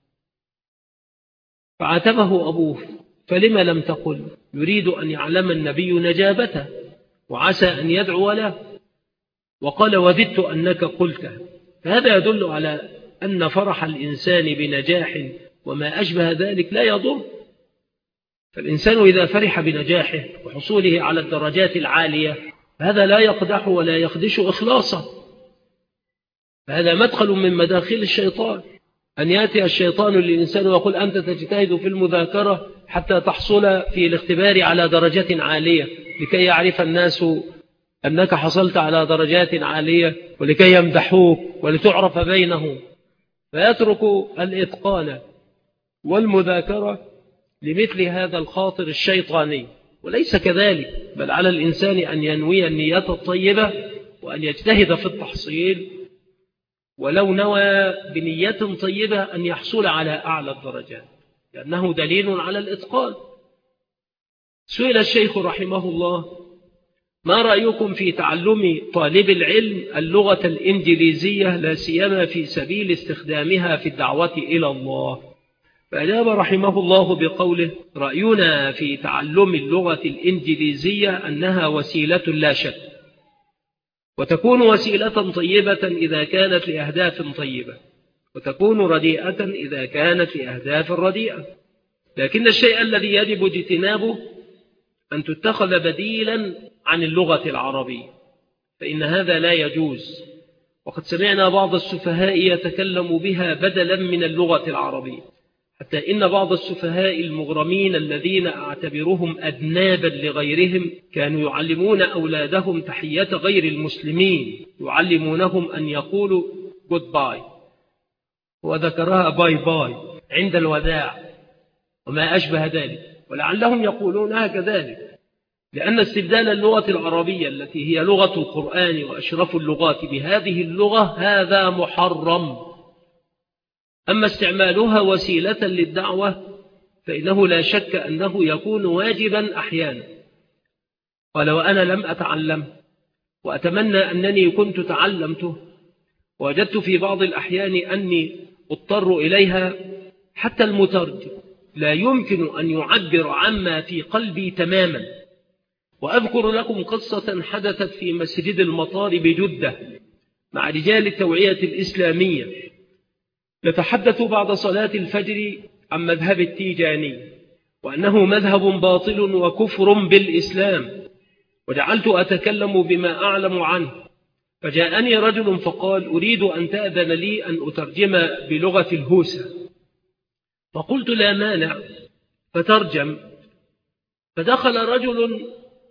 فعاتبه أبوه: فلما لم تقل؟ يريد أن يعلم النبي نجابته وعسى أن يدعو له. وقال: وددت أنك قلته. فهذا يدل على أن فرح الإنسان بنجاح وما أشبه ذلك لا يضر. فالإنسان إذا فرح بنجاحه وحصوله على الدرجات العالية هذا لا يقدح ولا يخدش إخلاصه. فهذا مدخل من مداخل الشيطان، أن يأتي الشيطان للإنسان ويقول: أنت تجتهد في المذاكرة حتى تحصل في الاختبار على درجات عالية، لكي يعرف الناس أنك حصلت على درجات عالية ولكي يمدحوك ولتعرف بينهم، فيترك الإتقان والمذاكرة لمثل هذا الخاطر الشيطاني. وليس كذلك، بل على الإنسان أن ينوي النية الطيبة وأن يجتهد في التحصيل، ولو نوى بنية طيبة أن يحصل على أعلى الدرجات، لأنه دليل على الإتقان. سئل الشيخ رحمه الله: ما رأيكم في تعلم طالب العلم اللغة الإنجليزية لا سيما في سبيل استخدامها في الدعوة إلى الله؟ فأجاب رحمه الله بقوله: رأينا في تعلم اللغة الإنجليزية أنها وسيلة لا شك، وتكون وسيلة طيبة إذا كانت لأهداف طيبة، وتكون رديئة إذا كانت لأهداف رديئة. لكن الشيء الذي يجب اجتنابه أن تتخذ بديلا عن اللغة العربية، فإن هذا لا يجوز. وقد سمعنا بعض السفهاء يتكلم بها بدلا من اللغة العربية، حتى إن بعض السفهاء المغرمين الذين أعتبرهم أدنابا لغيرهم كانوا يعلمون أولادهم تحية غير المسلمين، يعلمونهم أن يقولوا goodbye، وذكرها باي باي عند الوداع وما أشبه ذلك، ولعلهم يقولونها كذلك، لأن استبدال اللغة العربية التي هي لغة القرآن وأشرف اللغات بهذه اللغة هذا محرم. أما استعمالها وسيلة للدعوة فإنه لا شك أنه يكون واجبا أحيانا. قال: وأنا لم أتعلم وأتمنى أنني كنت تعلمته، وجدت في بعض الأحيان أني أضطر إليها. حتى المترجم لا يمكن أن يعبر عما في قلبي تماما. وأذكر لكم قصة حدثت في مسجد المطار بجدة مع رجال التوعية الإسلامية. نتحدث بعد صلاة الفجر عن مذهب التيجاني، وأنه مذهب باطل وكفر بالإسلام، وجعلت أتكلم بما أعلم عنه. فجاءني رجل فقال: أريد أن تأذن لي أن أترجم بلغة الهوسة. فقلت: لا مانع. فترجم. فدخل رجل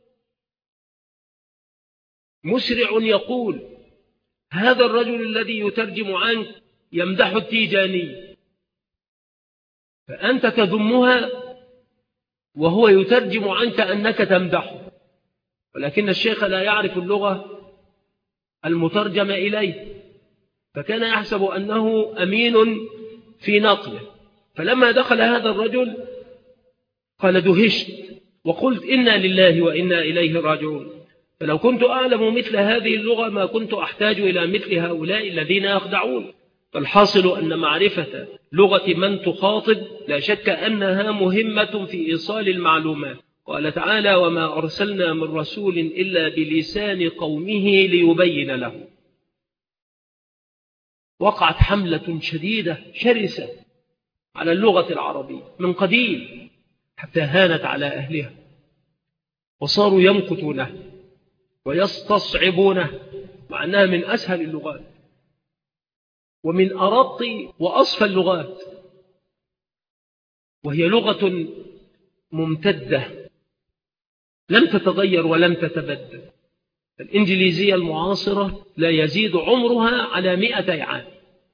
مسرع يقول: هذا الرجل الذي يترجم عنك يمدح التيجاني، فأنت تذمها وهو يترجم عنك أنك تمدحه. ولكن الشيخ لا يعرف اللغة المترجم إليه، فكان يحسب أنه أمين في نقله. فلما دخل هذا الرجل قال: دهشت وقلت: إنا لله وإنا إليه راجعون. فلو كنت أعلم مثل هذه اللغة ما كنت أحتاج إلى مثل هؤلاء الذين يخدعون. فالحاصل أن معرفة لغة من تخاطب لا شك أنها مهمة في إيصال المعلومات. قال تعالى: وما أرسلنا من رسول إلا بلسان قومه ليبين له. وقعت حملة شديدة شرسة على اللغة العربية من قديم حتى هانت على أهلها وصاروا يمقتونه. ويستصعبونه، مع أنها من أسهل اللغات ومن أرق وأصفى اللغات، وهي لغة ممتدة لم تتغير ولم تتبدل. الإنجليزية المعاصرة لا يزيد عمرها على 200 عام،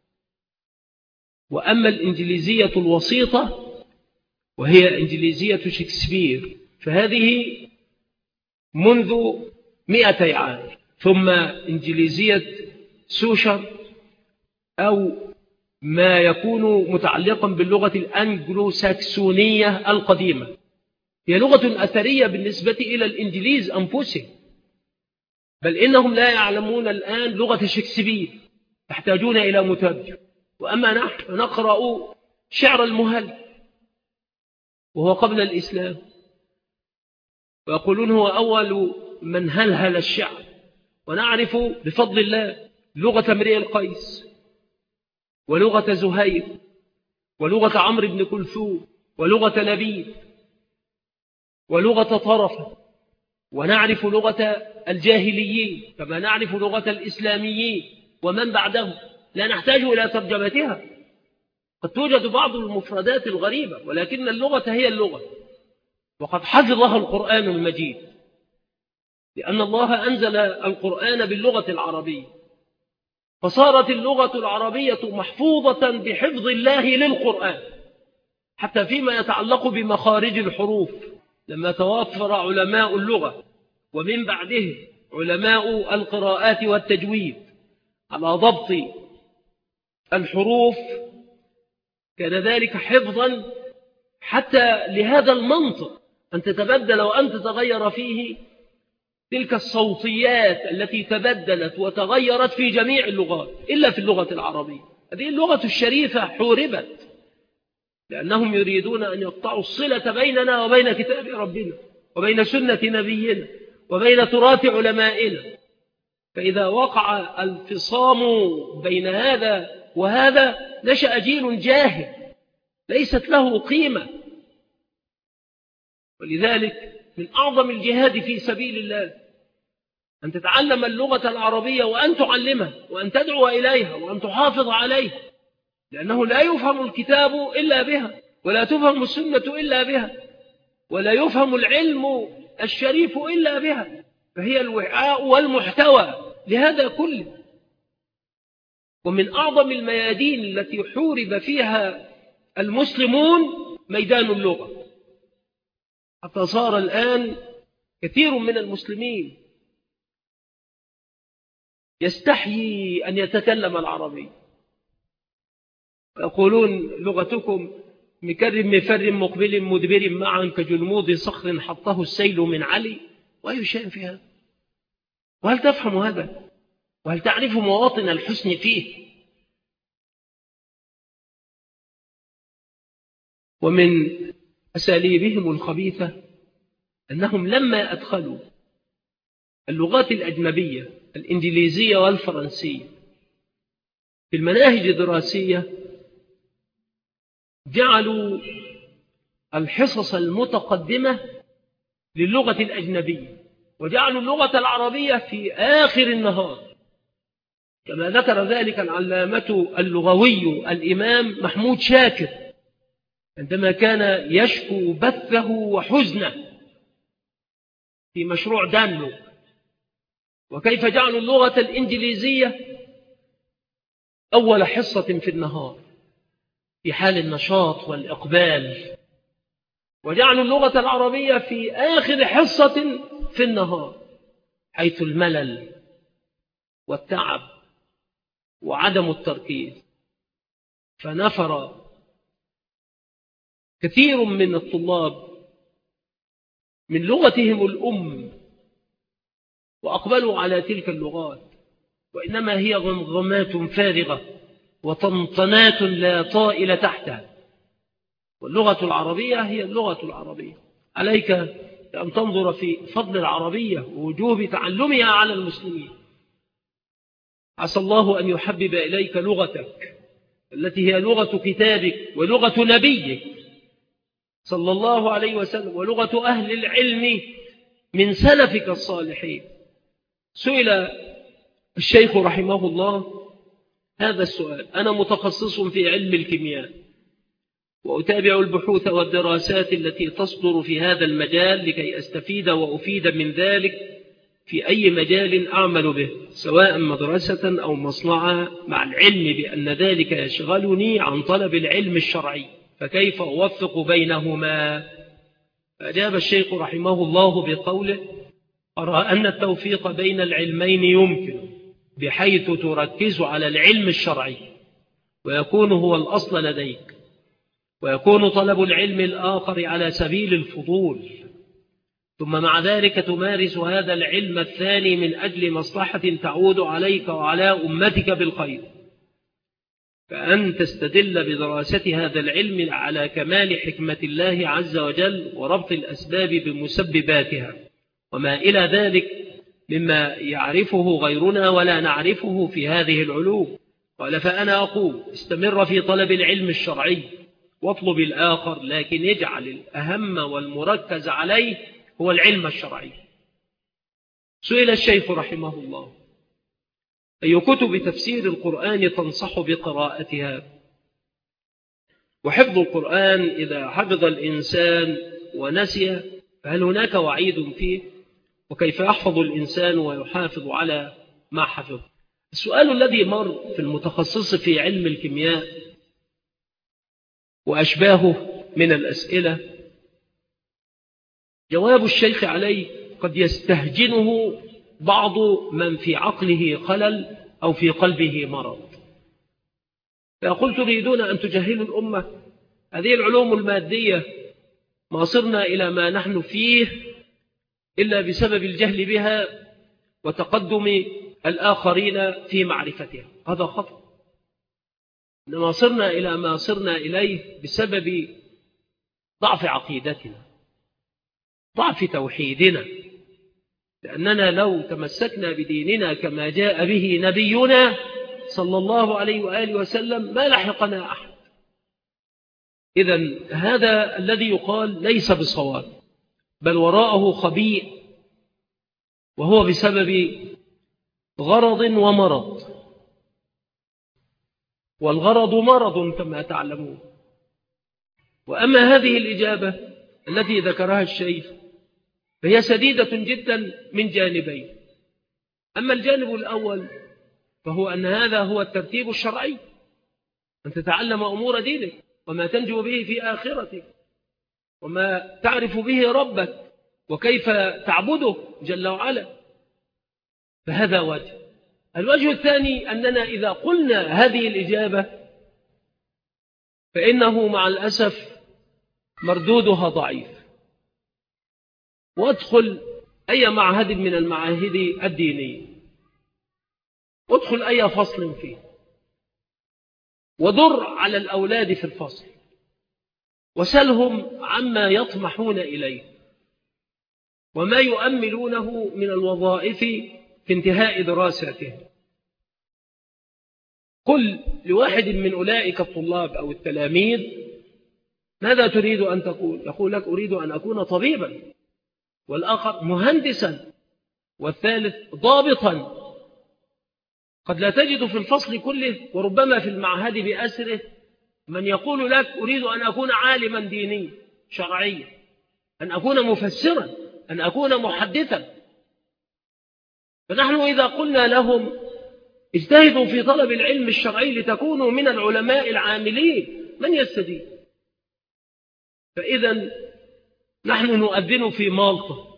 وأما الإنجليزية الوسيطة وهي إنجليزية شكسبير فهذه منذ 200 عام، ثم إنجليزية سوشر أو ما يكون متعلقا باللغة الأنجلو ساكسونية القديمة، هي لغة أثرية بالنسبة إلى الإنجليز أنفسهم، بل إنهم لا يعلمون الآن لغة شكسبير، يحتاجون إلى مترجم. وأما نحن نقرأ شعر المهل وهو قبل الإسلام، ويقولون هو أول من هلهل الشعر، ونعرف بفضل الله لغة امرئ القيس ولغة زهير ولغة عمرو بن كلثوم ولغة لبيب ولغة طرفة، ونعرف لغة الجاهليين كما نعرف لغة الإسلاميين ومن بعدهم، لا نحتاج إلى ترجمتها. قد توجد بعض المفردات الغريبة، ولكن اللغة هي اللغة، وقد حفظها القرآن المجيد، لأن الله أنزل القرآن باللغة العربية، فصارت اللغة العربية محفوظة بحفظ الله للقرآن، حتى فيما يتعلق بمخارج الحروف. لما توفر علماء اللغة ومن بعده علماء القراءات والتجويد على ضبط الحروف، كان ذلك حفظا حتى لهذا المنطق أن تتبدل وأن تتغير فيه تلك الصوتيات التي تبدلت وتغيرت في جميع اللغات إلا في اللغة العربية. هذه اللغة الشريفة حوربت لأنهم يريدون أن يقطعوا الصلة بيننا وبين كتاب ربنا وبين سنة نبينا وبين تراث علمائنا، فإذا وقع الفصام بين هذا وهذا نشأ جيل جاهل ليست له قيمة. ولذلك من أعظم الجهاد في سبيل الله أن تتعلم اللغة العربية وأن تعلمها وأن تدعو إليها وأن تحافظ عليها، لأنه لا يفهم الكتاب إلا بها، ولا تفهم السنة إلا بها، ولا يفهم العلم الشريف إلا بها، فهي الوعاء والمحتوى لهذا كله. ومن أعظم الميادين التي حورب فيها المسلمون ميدان اللغة، حتى صار الآن كثير من المسلمين يستحيي أن يتكلم العربي، ويقولون لغتكم مكر مفر مقبل مدبر معا كجلمود صخر حطه السيل من علي، وأي شيء في هذا؟ وهل تفهم هذا؟ وهل تعرف مواطن الحسن فيه؟ ومن أساليبهم الخبيثة أنهم لما أدخلوا اللغات الأجنبية الإنجليزية والفرنسية في المناهج الدراسية جعلوا الحصص المتقدمة للغة الأجنبية وجعلوا اللغة العربية في آخر النهار، كما ذكر ذلك العلامة اللغوي الإمام محمود شاكر عندما كان يشكو بثه وحزنه في مشروع دانلو، وكيف جعلوا اللغة الإنجليزية أول حصة في النهار في حال النشاط والإقبال، وجعلوا اللغة العربية في آخر حصة في النهار حيث الملل والتعب وعدم التركيز. فنفر كثير من الطلاب من لغتهم الأم وأقبلوا على تلك اللغات، وإنما هي غمغمات فارغة وطنطنات لا طائل تحتها، واللغة العربية هي اللغة العربية. عليك أن تنظر في فضل العربية ووجوب تعلمها على المسلمين. عسى الله أن يحبب إليك لغتك التي هي لغة كتابك ولغة نبيك صلى الله عليه وسلم ولغة أهل العلم من سلفك الصالحين، سئل الشيخ رحمه الله هذا السؤال: أنا متخصص في علم الكيمياء وأتابع البحوث والدراسات التي تصدر في هذا المجال لكي أستفيد وأفيد من ذلك في أي مجال أعمل به، سواء مدرسة أو مصنعا، مع العلم بأن ذلك يشغلني عن طلب العلم الشرعي، فكيف أوفق بينهما؟ فأجاب الشيخ رحمه الله بقوله: أرى أن التوفيق بين العلمين يمكن، بحيث تركز على العلم الشرعي ويكون هو الأصل لديك، ويكون طلب العلم الآخر على سبيل الفضول، ثم مع ذلك تمارس هذا العلم الثاني من أجل مصلحة تعود عليك وعلى أمتك بالخير، فأن تستدل بدراسة هذا العلم على كمال حكمة الله عز وجل وربط الأسباب بمسبباتها وما إلى ذلك مما يعرفه غيرنا ولا نعرفه في هذه العلوم. قال: فأنا أقول استمر في طلب العلم الشرعي واطلب الآخر، لكن اجعل الأهم والمركز عليه هو العلم الشرعي. سئل الشيخ رحمه الله: أي كتب تفسير القرآن تنصح بقراءتها؟ وحفظ القرآن إذا حفظ الإنسان ونسي فهل هناك وعيد فيه؟ وكيف يحفظ الإنسان ويحافظ على ما حفظ؟ السؤال الذي مر في المتخصص في علم الكيمياء وأشباهه من الأسئلة، جواب الشيخ عليه قد يستهجنه بعض من في عقله خلل أو في قلبه مرض، فيقول: تريدون أن تجهلوا الأمة؟ هذه العلوم المادية ما صرنا إلى ما نحن فيه إلا بسبب الجهل بها وتقدم الآخرين في معرفتها. هذا خطأ، إنما صرنا إلى ما صرنا إليه بسبب ضعف عقيدتنا، ضعف توحيدنا، لأننا لو تمسكنا بديننا كما جاء به نبينا صلى الله عليه وآله وسلم ما لحقنا أحد. إذن هذا الذي يقال ليس بصواب، بل وراءه خبيء، وهو بسبب غرض ومرض، والغرض مرض كما تعلمون. وأما هذه الإجابة التي ذكرها الشيخ فهي سديدة جدا من جانبين. أما الجانب الأول فهو أن هذا هو الترتيب الشرعي، أن تتعلم أمور دينك وما تنجو به في آخرتك وما تعرف به ربك وكيف تعبده جل وعلا، فهذا وجه. الوجه الثاني أننا إذا قلنا هذه الإجابة فإنه مع الأسف مردودها ضعيف. وادخل أي معهد من المعاهد الدينية، وادخل أي فصل فيه، ودر على الأولاد في الفصل وسلهم عما يطمحون إليه وما يؤملونه من الوظائف في انتهاء دراساتهم. قل لواحد من أولئك الطلاب أو التلاميذ: ماذا تريد أن تكون؟ يقول لك: أريد أن أكون طبيبا، والآخر مهندسا، والثالث ضابطا. قد لا تجد في الفصل كله وربما في المعهد بأسره من يقول لك: أريد أن أكون عالما دينيا شرعيا، أن أكون مفسرا، أن أكون محدثا. فنحن إذا قلنا لهم اجتهدوا في طلب العلم الشرعي لتكونوا من العلماء العاملين، من يستجيب؟ فإذا نحن نؤذن في مالطة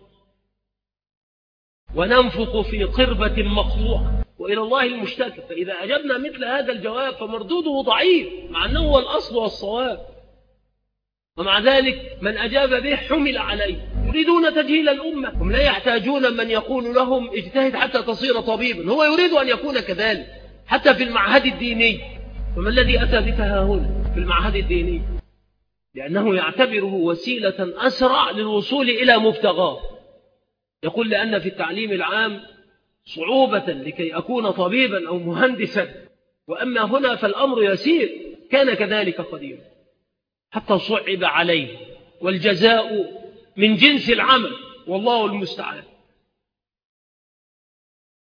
وننفق في قربة مقطوعة وإلى الله المشتكى. فإذا أجبنا مثل هذا الجواب فمردوده ضعيف، مع أنه هو الأصل والصواب، ومع ذلك من أجاب به حمل عليه. يريدون تجهيل الأمة، هم لا يحتاجون من يقول لهم اجتهد حتى تصير طبيبا، هو يريد أن يكون كذلك حتى في المعهد الديني. وما الذي أتى بتهاون في المعهد الديني؟ لأنه يعتبره وسيلة أسرع للوصول إلى مبتغاه. يقول: لأن في التعليم العام صعوبة لكي أكون طبيبا أو مهندسا، وأما هنا فالأمر يسير. كان كذلك قديما حتى صعب عليه، والجزاء من جنس العمل، والله المستعان.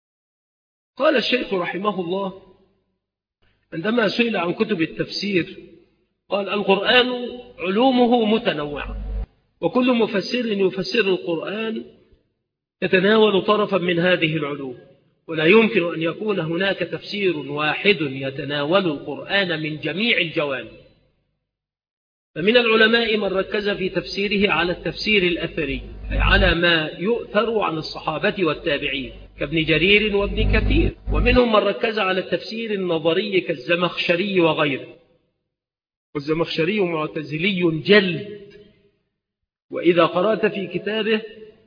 قال الشيخ رحمه الله عندما سئل عن كتب التفسير قال: القرآن علومه متنوعة، وكل مفسر يفسر القرآن يتناول طرفا من هذه العلوم، ولا يمكن أن يكون هناك تفسير واحد يتناول القرآن من جميع الجوانب. فمن العلماء من ركز في تفسيره على التفسير الأثري، أي على ما يؤثر عن الصحابة والتابعين كابن جرير وابن كثير، ومنهم من ركز على التفسير النظري كالزمخشري وغيره، والزمخشري معتزلي جلد، وإذا قرأت في كتابه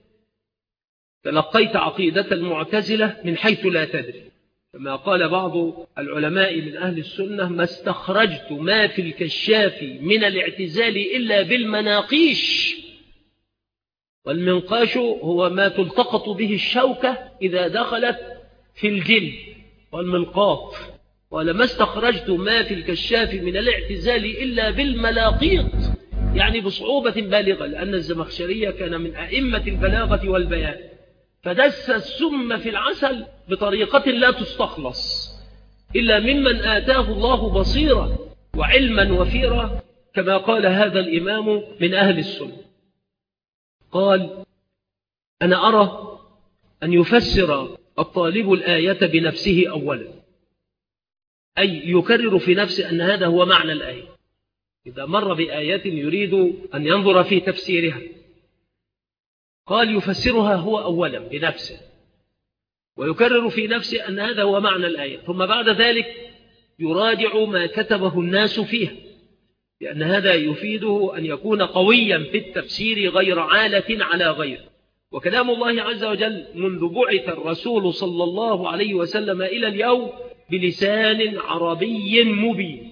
تلقيت عقيدة المعتزلة من حيث لا تدري، كما قال بعض العلماء من أهل السنة: ما استخرجت ما في الكشاف من الاعتزال إلا بالمناقيش، والمنقاش هو ما تلتقط به الشوكة إذا دخلت في الجلد، والملقاط. قال: ما استخرجت ما في الكشاف من الاعتزال إلا بالملاقيط، يعني بصعوبة بالغة، لأن الزمخشرية كان من أئمة البلاغة والبيان، فدس السم في العسل بطريقة لا تستخلص إلا ممن آتاه الله بصيرة وعلما وفيرا، كما قال هذا الإمام من أهل السنة. قال: أنا أرى أن يفسر الطالب الآية بنفسه أولا، أي يكرر في نفسه أن هذا هو معنى الآية. إذا مر بآية يريد أن ينظر في تفسيرها، قال يفسرها هو أولا بنفسه، ويكرر في نفسه أن هذا هو معنى الآية، ثم بعد ذلك يراجع ما كتبه الناس فيها، لأن هذا يفيده أن يكون قويا في التفسير غير عالة على غيره. وكلام الله عز وجل منذ بعث الرسول صلى الله عليه وسلم إلى اليوم بلسان عربي مبين.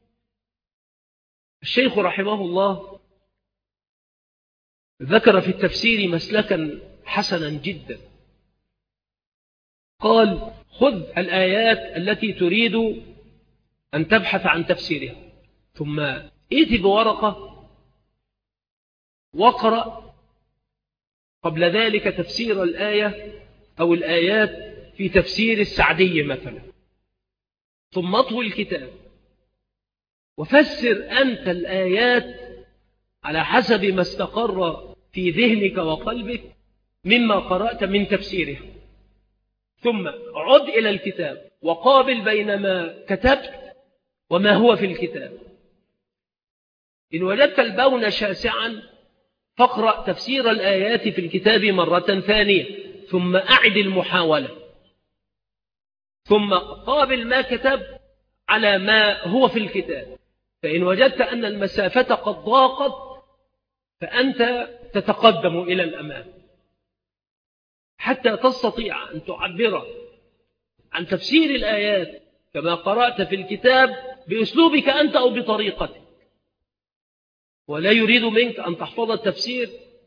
الشيخ رحمه الله ذكر في التفسير مسلكا حسنا جدا. قال: خذ الآيات التي تريد أن تبحث عن تفسيرها، ثم ائت بورقة واقرأ قبل ذلك تفسير الآية أو الآيات في تفسير السعدي مثلا، ثم اطوي الكتاب وفسر أنت الآيات على حسب ما استقر في ذهنك وقلبك مما قرأت من تفسيرها، ثم عد إلى الكتاب وقابل بين ما كتبت وما هو في الكتاب. إن وجدت البون شاسعا فاقرأ تفسير الآيات في الكتاب مرة ثانية، ثم أعد المحاولة، ثم قابل ما كتب على ما هو في الكتاب. فإن وجدت أن المسافة قد ضاقت فأنت تتقدم إلى الأمام حتى تستطيع أن تعبر عن تفسير الآيات كما قرأت في الكتاب بأسلوبك أنت أو بطريقتك. ولا يريد منك أن تحفظ التفسير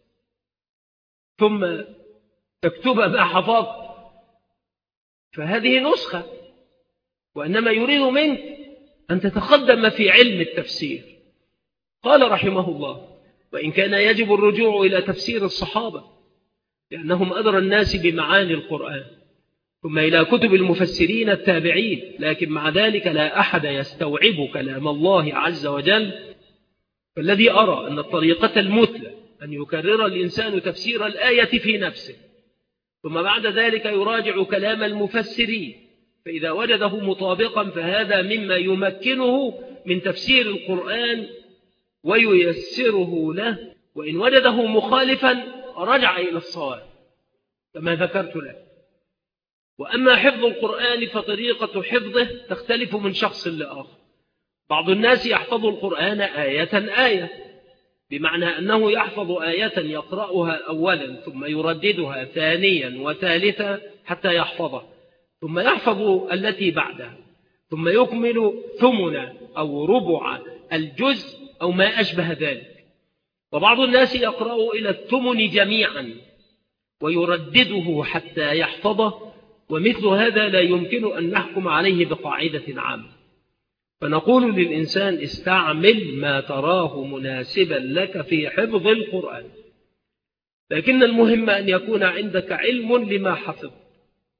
ثم تكتب ما حفظت، فهذه نسخة، وإنما يريد منك أن تتقدم في علم التفسير. قال رحمه الله: وإن كان يجب الرجوع إلى تفسير الصحابة لأنهم أدرى الناس بمعاني القرآن، ثم إلى كتب المفسرين التابعين، لكن مع ذلك لا أحد يستوعب كلام الله عز وجل، فالذي أرى أن الطريقة المثلى أن يكرر الإنسان تفسير الآية في نفسه، ثم بعد ذلك يراجع كلام المفسرين، فإذا وجده مطابقا فهذا مما يمكنه من تفسير القرآن وييسره له، وإن وجده مخالفا رجع إلى الصواب كما ذكرت لك. وأما حفظ القرآن فطريقة حفظه تختلف من شخص لآخر. بعض الناس يحفظ القرآن آية آية، بمعنى أنه يحفظ آية يقرأها أولا ثم يرددها ثانيا وثالثا حتى يحفظها، ثم يحفظ التي بعدها، ثم يكمل ثمن أو ربع الجزء أو ما أشبه ذلك. وبعض الناس يقرأ إلى الثمن جميعا ويردده حتى يحفظه، ومثل هذا لا يمكن أن نحكم عليه بقاعدة عامة. فنقول للإنسان: استعمل ما تراه مناسبا لك في حفظ القرآن، لكن المهم أن يكون عندك علم لما حفظ،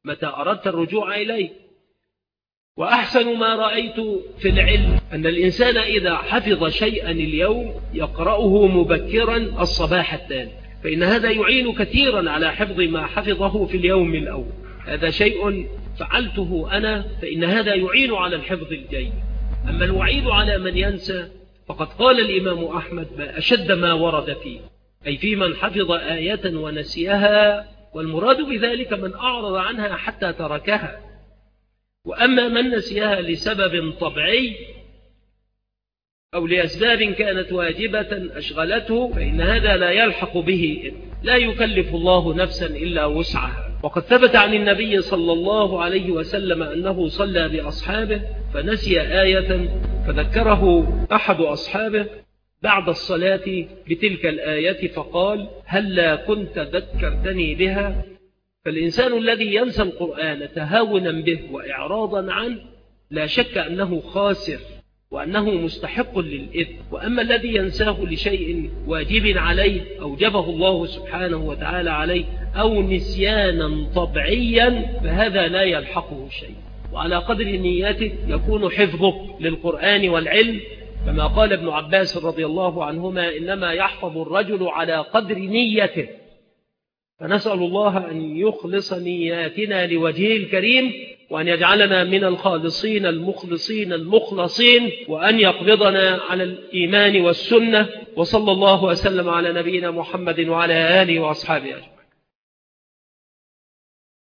متى أردت الرجوع إليه. وأحسن ما رأيت في العلم أن الإنسان إذا حفظ شيئا اليوم يقرأه مبكرا الصباح التالي، فإن هذا يعين كثيرا على حفظ ما حفظه في اليوم الأول. هذا شيء فعلته أنا، فإن هذا يعين على الحفظ الجيد. أما الوعيد على من ينسى فقد قال الإمام أحمد ما أشد ما ورد فيه، أي في من حفظ آية ونسيها، والمراد بذلك من أعرض عنها حتى تركها. وأما من نسيها لسبب طبيعي أو لأسباب كانت واجبة أشغلته فإن هذا لا يلحق به، لا يكلف الله نفسا إلا وسعها. وقد ثبت عن النبي صلى الله عليه وسلم أنه صلى بأصحابه فنسي آية فذكره أحد أصحابه بعد الصلاة بتلك الآية فقال: هلا كنت ذكرتني بها؟ فالإنسان الذي ينسى القرآن تهاونا به وإعراضا عنه لا شك أنه خاسر وأنه مستحق للإثم. وأما الذي ينساه لشيء واجب عليه أوجبه الله سبحانه وتعالى عليه أو نسيانا طبيعيا فهذا لا يلحقه شيء. وعلى قدر نياتك يكون حفظك للقرآن والعلم، كما قال ابن عباس رضي الله عنهما: إنما يحفظ الرجل على قدر نيته. فنسأل الله أن يخلص نياتنا لوجهه الكريم، وأن يجعلنا من الخالصين المخلصين المخلصين، وأن يقبضنا على الإيمان والسنة. وصلى الله وسلم على نبينا محمد وعلى آله وأصحابه أجمعين.